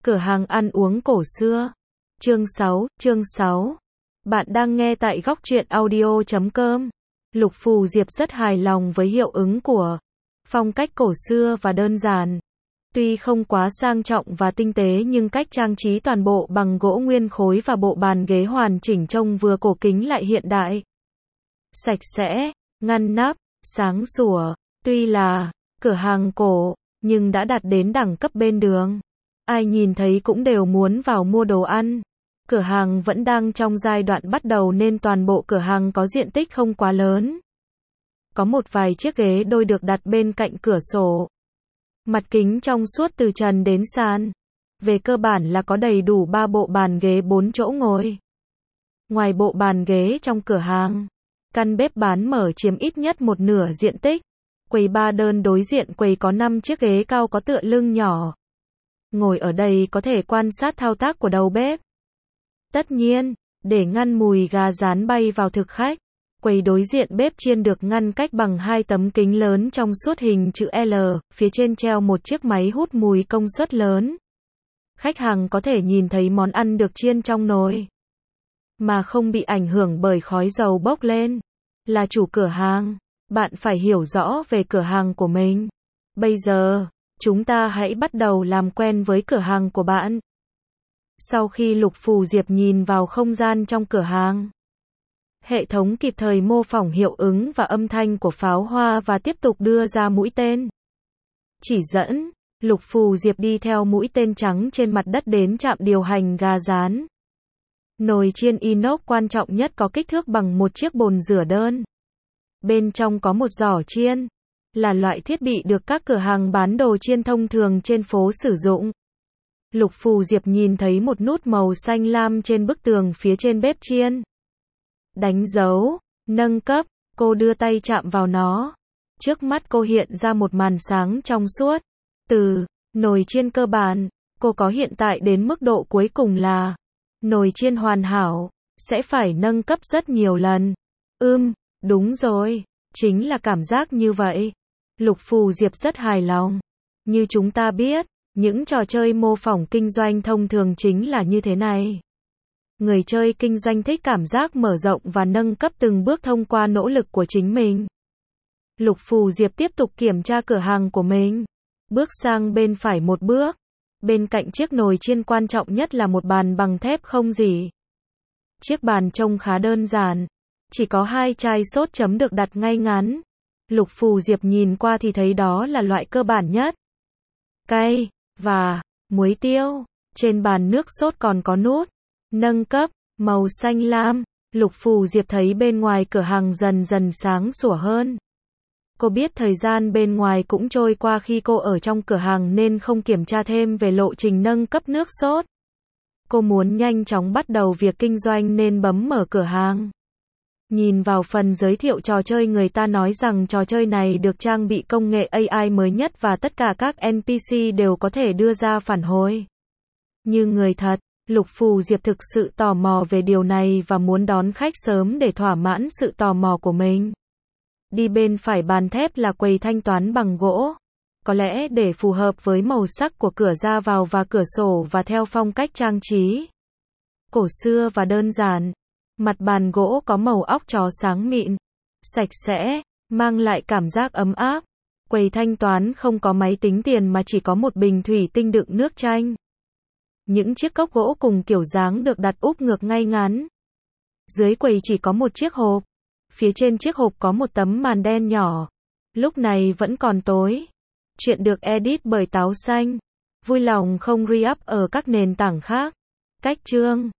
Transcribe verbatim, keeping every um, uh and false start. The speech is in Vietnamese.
Cửa hàng ăn uống cổ xưa. Chương sáu, chương sáu. Bạn đang nghe tại góc truyện audio chấm com. Lục Phù Diệp rất hài lòng với hiệu ứng của phong cách cổ xưa và đơn giản. Tuy không quá sang trọng và tinh tế nhưng cách trang trí toàn bộ bằng gỗ nguyên khối và bộ bàn ghế hoàn chỉnh trông vừa cổ kính lại hiện đại. Sạch sẽ, ngăn nắp, sáng sủa. Tuy là cửa hàng cổ, nhưng đã đạt đến đẳng cấp bên đường. Ai nhìn thấy cũng đều muốn vào mua đồ ăn. Cửa hàng vẫn đang trong giai đoạn bắt đầu nên toàn bộ cửa hàng có diện tích không quá lớn. Có một vài chiếc ghế đôi được đặt bên cạnh cửa sổ. Mặt kính trong suốt từ trần đến sàn. Về cơ bản là có đầy đủ ba bộ bàn ghế bốn chỗ ngồi. Ngoài bộ bàn ghế trong cửa hàng, căn bếp bán mở chiếm ít nhất một nửa diện tích. Quầy ba đơn đối diện quầy có năm chiếc ghế cao có tựa lưng nhỏ. Ngồi ở đây có thể quan sát thao tác của đầu bếp. Tất nhiên, để ngăn mùi gà rán bay vào thực khách, quầy đối diện bếp chiên được ngăn cách bằng hai tấm kính lớn trong suốt hình chữ L, phía trên treo một chiếc máy hút mùi công suất lớn. Khách hàng có thể nhìn thấy món ăn được chiên trong nồi, mà không bị ảnh hưởng bởi khói dầu bốc lên. Là chủ cửa hàng, bạn phải hiểu rõ về cửa hàng của mình. Bây giờ, chúng ta hãy bắt đầu làm quen với cửa hàng của bạn. Sau khi Lục Phù Diệp nhìn vào không gian trong cửa hàng, hệ thống kịp thời mô phỏng hiệu ứng và âm thanh của pháo hoa và tiếp tục đưa ra mũi tên. Chỉ dẫn, Lục Phù Diệp đi theo mũi tên trắng trên mặt đất đến trạm điều hành gà rán. Nồi chiên inox quan trọng nhất có kích thước bằng một chiếc bồn rửa đơn. Bên trong có một giỏ chiên, là loại thiết bị được các cửa hàng bán đồ chiên thông thường trên phố sử dụng. Lục Phù Diệp nhìn thấy một nút màu xanh lam trên bức tường phía trên bếp chiên. Đánh dấu, nâng cấp, cô đưa tay chạm vào nó. Trước mắt cô hiện ra một màn sáng trong suốt. Từ nồi chiên cơ bản, cô có hiện tại đến mức độ cuối cùng là nồi chiên hoàn hảo, sẽ phải nâng cấp rất nhiều lần. Ừm, đúng rồi, chính là cảm giác như vậy. Lục Phù Diệp rất hài lòng. Như chúng ta biết, những trò chơi mô phỏng kinh doanh thông thường chính là như thế này. Người chơi kinh doanh thích cảm giác mở rộng và nâng cấp từng bước thông qua nỗ lực của chính mình. Lục Phù Diệp tiếp tục kiểm tra cửa hàng của mình. Bước sang bên phải một bước. Bên cạnh chiếc nồi chiên quan trọng nhất là một bàn bằng thép không rỉ. Chiếc bàn trông khá đơn giản. Chỉ có hai chai sốt chấm được đặt ngay ngắn. Lục Phù Diệp nhìn qua thì thấy đó là loại cơ bản nhất. Cay, và muối tiêu. Trên bàn nước sốt còn có nút nâng cấp, màu xanh lam. Lục Phù Diệp thấy bên ngoài cửa hàng dần dần sáng sủa hơn. Cô biết thời gian bên ngoài cũng trôi qua khi cô ở trong cửa hàng nên không kiểm tra thêm về lộ trình nâng cấp nước sốt. Cô muốn nhanh chóng bắt đầu việc kinh doanh nên bấm mở cửa hàng. Nhìn vào phần giới thiệu trò chơi, người ta nói rằng trò chơi này được trang bị công nghệ A I mới nhất và tất cả các en pê xê đều có thể đưa ra phản hồi như người thật. Lục Phù Diệp thực sự tò mò về điều này và muốn đón khách sớm để thỏa mãn sự tò mò của mình. Đi bên phải bàn thép là quầy thanh toán bằng gỗ. Có lẽ để phù hợp với màu sắc của cửa ra vào và cửa sổ và theo phong cách trang trí cổ xưa và đơn giản. Mặt bàn gỗ có màu óc chó sáng mịn, sạch sẽ, mang lại cảm giác ấm áp. Quầy thanh toán không có máy tính tiền mà chỉ có một bình thủy tinh đựng nước chanh. Những chiếc cốc gỗ cùng kiểu dáng được đặt úp ngược ngay ngắn. Dưới quầy chỉ có một chiếc hộp. Phía trên chiếc hộp có một tấm màn đen nhỏ. Lúc này vẫn còn tối. Chuyện được edit bởi Táo Xanh. Vui lòng không re-up ở các nền tảng khác. Cách chương